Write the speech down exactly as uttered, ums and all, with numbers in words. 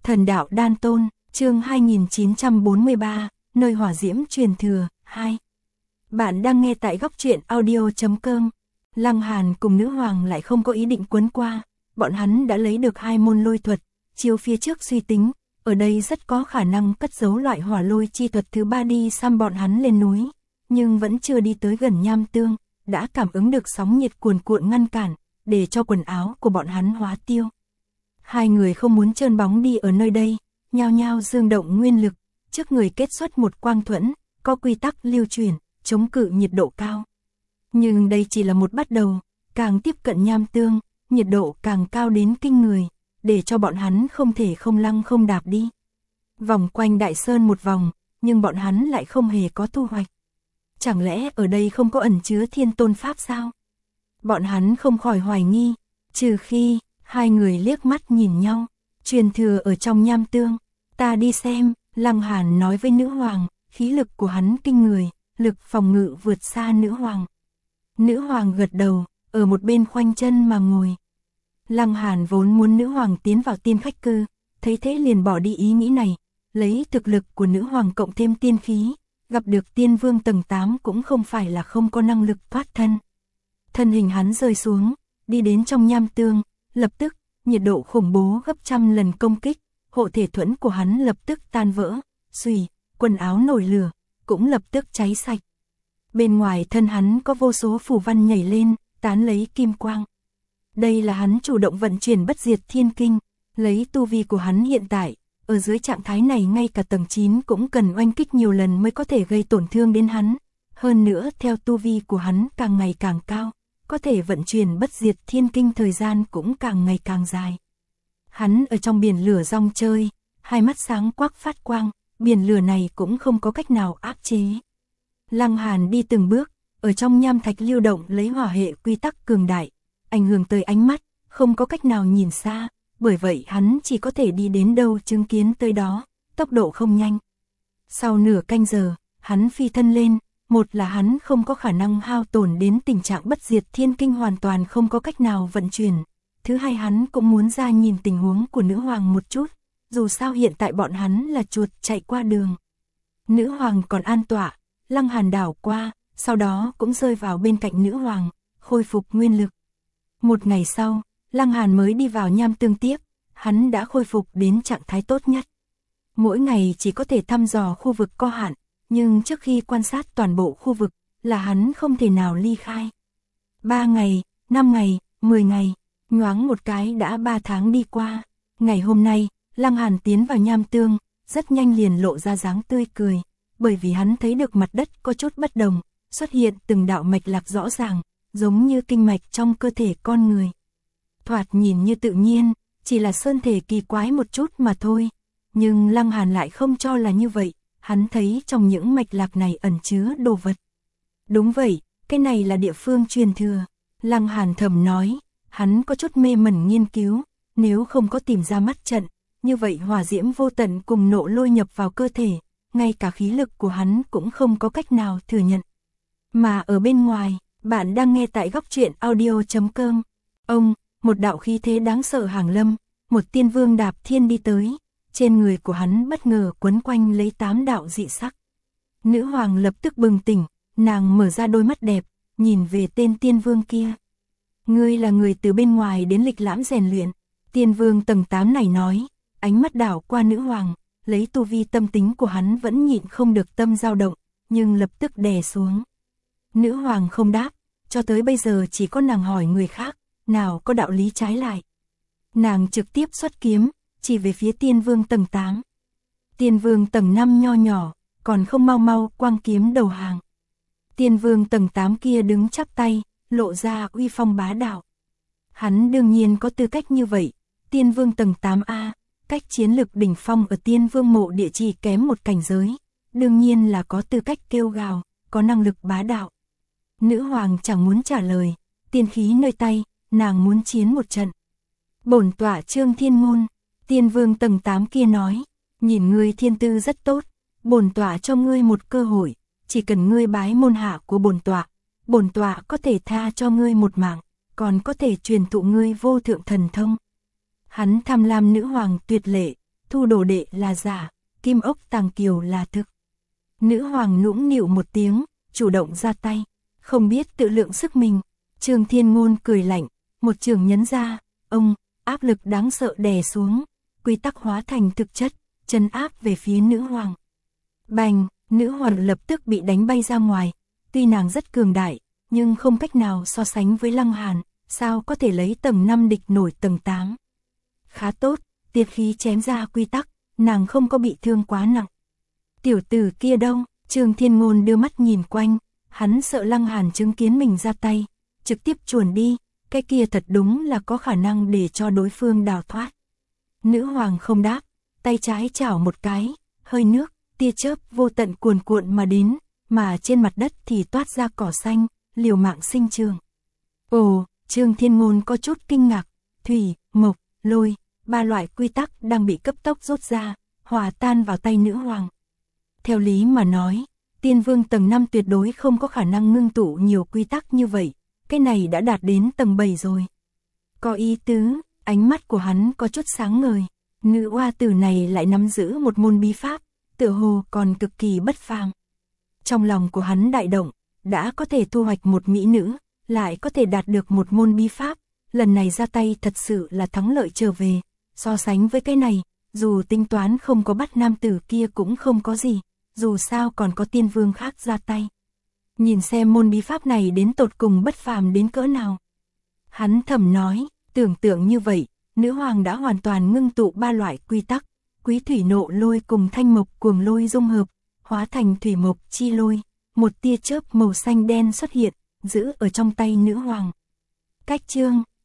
Thần đạo đan tôn, chương hai nghìn chín trăm bốn mươi ba, nơi hỏa diễm truyền thừa, hai. Bạn đang nghe tại góc truyện audio chấm com. Lăng Hàn cùng nữ hoàng lại không có ý định quấn qua, bọn hắn đã lấy được hai môn lôi thuật, chiếu phía trước suy tính, ở đây rất có khả năng cất giấu loại hỏa lôi chi thuật thứ ba đi xăm bọn hắn lên núi, nhưng vẫn chưa đi tới gần nham tương, đã cảm ứng được sóng nhiệt cuồn cuộn ngăn cản, để cho quần áo của bọn hắn hóa tiêu. Hai người không muốn trơn bóng đi ở nơi đây, nhao nhao dương động nguyên lực, trước người kết xuất một quang thuẫn, có quy tắc lưu chuyển, chống cự nhiệt độ cao. Nhưng đây chỉ là một bắt đầu, càng tiếp cận nham tương, nhiệt độ càng cao đến kinh người, để cho bọn hắn không thể không lăng không đạp đi. Vòng quanh đại sơn một vòng, nhưng bọn hắn lại không hề có thu hoạch. Chẳng lẽ ở đây không có ẩn chứa thiên tôn pháp sao? Bọn hắn không khỏi hoài nghi, trừ khi hai người liếc mắt nhìn nhau, truyền thừa ở trong nham tương. Ta đi xem, Lăng Hàn nói với nữ hoàng, khí lực của hắn kinh người, lực phòng ngự vượt xa nữ hoàng. Nữ hoàng gật đầu, ở một bên khoanh chân mà ngồi. Lăng Hàn vốn muốn nữ hoàng tiến vào tiên khách cư, thấy thế liền bỏ đi ý nghĩ này, lấy thực lực của nữ hoàng cộng thêm tiên khí, gặp được tiên vương tầng tám cũng không phải là không có năng lực thoát thân. Thân hình hắn rơi xuống, đi đến trong nham tương, lập tức, nhiệt độ khủng bố gấp trăm lần công kích, hộ thể thuẫn của hắn lập tức tan vỡ, xùy, quần áo nổi lửa, cũng lập tức cháy sạch. Bên ngoài thân hắn có vô số phù văn nhảy lên, tán lấy kim quang. Đây là hắn chủ động vận chuyển bất diệt thiên kinh, lấy tu vi của hắn hiện tại, ở dưới trạng thái này ngay cả tầng chín cũng cần oanh kích nhiều lần mới có thể gây tổn thương đến hắn. Hơn nữa theo tu vi của hắn càng ngày càng cao, có thể vận chuyển bất diệt thiên kinh thời gian cũng càng ngày càng dài. Hắn ở trong biển lửa rong chơi, hai mắt sáng quắc phát quang, biển lửa này cũng không có cách nào áp chế. Lăng Hàn đi từng bước, ở trong nham thạch lưu động lấy hỏa hệ quy tắc cường đại, ảnh hưởng tới ánh mắt, không có cách nào nhìn xa, bởi vậy hắn chỉ có thể đi đến đâu chứng kiến tới đó, tốc độ không nhanh. Sau nửa canh giờ, hắn phi thân lên, một là hắn không có khả năng hao tổn đến tình trạng bất diệt thiên kinh hoàn toàn không có cách nào vận chuyển. Thứ hai hắn cũng muốn ra nhìn tình huống của nữ hoàng một chút, dù sao hiện tại bọn hắn là chuột chạy qua đường. Nữ hoàng còn an tọa, Lăng Hàn đảo qua, sau đó cũng rơi vào bên cạnh nữ hoàng, khôi phục nguyên lực. Một ngày sau, Lăng Hàn mới đi vào nham tương tiếp, hắn đã khôi phục đến trạng thái tốt nhất. Mỗi ngày chỉ có thể thăm dò khu vực có hạn, nhưng trước khi quan sát toàn bộ khu vực, là hắn không thể nào ly khai. Ba ngày, năm ngày, mười ngày, nhoáng một cái đã ba tháng đi qua. Ngày hôm nay, Lăng Hàn tiến vào nham tương, rất nhanh liền lộ ra dáng tươi cười, bởi vì hắn thấy được mặt đất có chút bất đồng, xuất hiện từng đạo mạch lạc rõ ràng, giống như kinh mạch trong cơ thể con người. Thoạt nhìn như tự nhiên, chỉ là sơn thể kỳ quái một chút mà thôi, nhưng Lăng Hàn lại không cho là như vậy, hắn thấy trong những mạch lạc này ẩn chứa đồ vật. Đúng vậy, cái này là địa phương truyền thừa, Lăng Hàn thầm nói, hắn có chút mê mẩn nghiên cứu, nếu không có tìm ra mắt trận, như vậy hỏa diễm vô tận cùng nộ lôi nhập vào cơ thể, ngay cả khí lực của hắn cũng không có cách nào thừa nhận. Mà ở bên ngoài, bạn đang nghe tại góc truyện audio chấm com. Ông, một đạo khí thế đáng sợ hàng lâm, một tiên vương đạp thiên đi tới, trên người của hắn bất ngờ quấn quanh lấy tám đạo dị sắc. Nữ hoàng lập tức bừng tỉnh, nàng mở ra đôi mắt đẹp, nhìn về tên tiên vương kia. Ngươi là người từ bên ngoài đến lịch lãm rèn luyện, tiên vương tầng tám này nói, ánh mắt đảo qua nữ hoàng, lấy tu vi tâm tính của hắn vẫn nhịn không được tâm dao động, nhưng lập tức đè xuống. Nữ hoàng không đáp, cho tới bây giờ chỉ có nàng hỏi người khác, nào có đạo lý trái lại. Nàng trực tiếp xuất kiếm, chỉ về phía tiên vương tầng tám. Tiên vương tầng năm nho nhỏ, còn không mau mau quang kiếm đầu hàng. Tiên vương tầng tám kia đứng chắp tay, lộ ra uy phong bá đạo. Hắn đương nhiên có tư cách như vậy, tiên vương tầng tám A, cách chiến lực đỉnh phong ở tiên vương mộ địa chỉ kém một cảnh giới, đương nhiên là có tư cách kêu gào, có năng lực bá đạo. Nữ hoàng chẳng muốn trả lời, tiên khí nơi tay, nàng muốn chiến một trận. Bổn tọa Trương Thiên Ngôn, tiên vương tầng tám kia nói, nhìn ngươi thiên tư rất tốt, bổn tọa cho ngươi một cơ hội, chỉ cần ngươi bái môn hạ của bổn tọa, bổn tọa có thể tha cho ngươi một mạng, còn có thể truyền thụ ngươi vô thượng thần thông. Hắn tham lam nữ hoàng tuyệt lệ, thu đồ đệ là giả, kim ốc tàng kiều là thực. Nữ hoàng nũng nịu một tiếng, chủ động ra tay, không biết tự lượng sức mình. Trương Thiên Ngôn cười lạnh, một trường nhấn ra, ông, áp lực đáng sợ đè xuống, quy tắc hóa thành thực chất, trấn áp về phía nữ hoàng. Bành, nữ hoàng lập tức bị đánh bay ra ngoài, tuy nàng rất cường đại, nhưng không cách nào so sánh với Lăng Hàn, sao có thể lấy tầng năm địch nổi tầng tám. Khá tốt, tiệt khí chém ra quy tắc, nàng không có bị thương quá nặng. Tiểu tử kia đâu? Trương Thiên Ngôn đưa mắt nhìn quanh, hắn sợ Lăng Hàn chứng kiến mình ra tay, trực tiếp chuồn đi, cái kia thật đúng là có khả năng để cho đối phương đào thoát. Nữ hoàng không đáp, tay trái chảo một cái, hơi nước, tia chớp vô tận cuồn cuộn mà đến, mà trên mặt đất thì toát ra cỏ xanh, liều mạng sinh trường. Ồ, Trương Thiên Ngôn có chút kinh ngạc, thủy, mộc, lôi, ba loại quy tắc đang bị cấp tốc rút ra, hòa tan vào tay nữ hoàng. Theo lý mà nói, tiên vương tầng năm tuyệt đối không có khả năng ngưng tụ nhiều quy tắc như vậy, cái này đã đạt đến tầng bảy rồi. Có ý tứ, ánh mắt của hắn có chút sáng ngời, nữ oa tử này lại nắm giữ một môn bí pháp, tựa hồ còn cực kỳ bất phàm. Trong lòng của hắn đại động, đã có thể thu hoạch một mỹ nữ, lại có thể đạt được một môn bí pháp, lần này ra tay thật sự là thắng lợi trở về, so sánh với cái này, dù tính toán không có bắt nam tử kia cũng không có gì, dù sao còn có tiên vương khác ra tay. Nhìn xem môn bí pháp này đến tột cùng bất phàm đến cỡ nào. Hắn thầm nói, tưởng tượng như vậy, nữ hoàng đã hoàn toàn ngưng tụ ba loại quy tắc, quý thủy nộ lôi cùng thanh mộc cuồng lôi dung hợp, hóa thành thủy mộc chi lôi, một tia chớp màu xanh đen xuất hiện, giữ ở trong tay nữ hoàng. Cách chương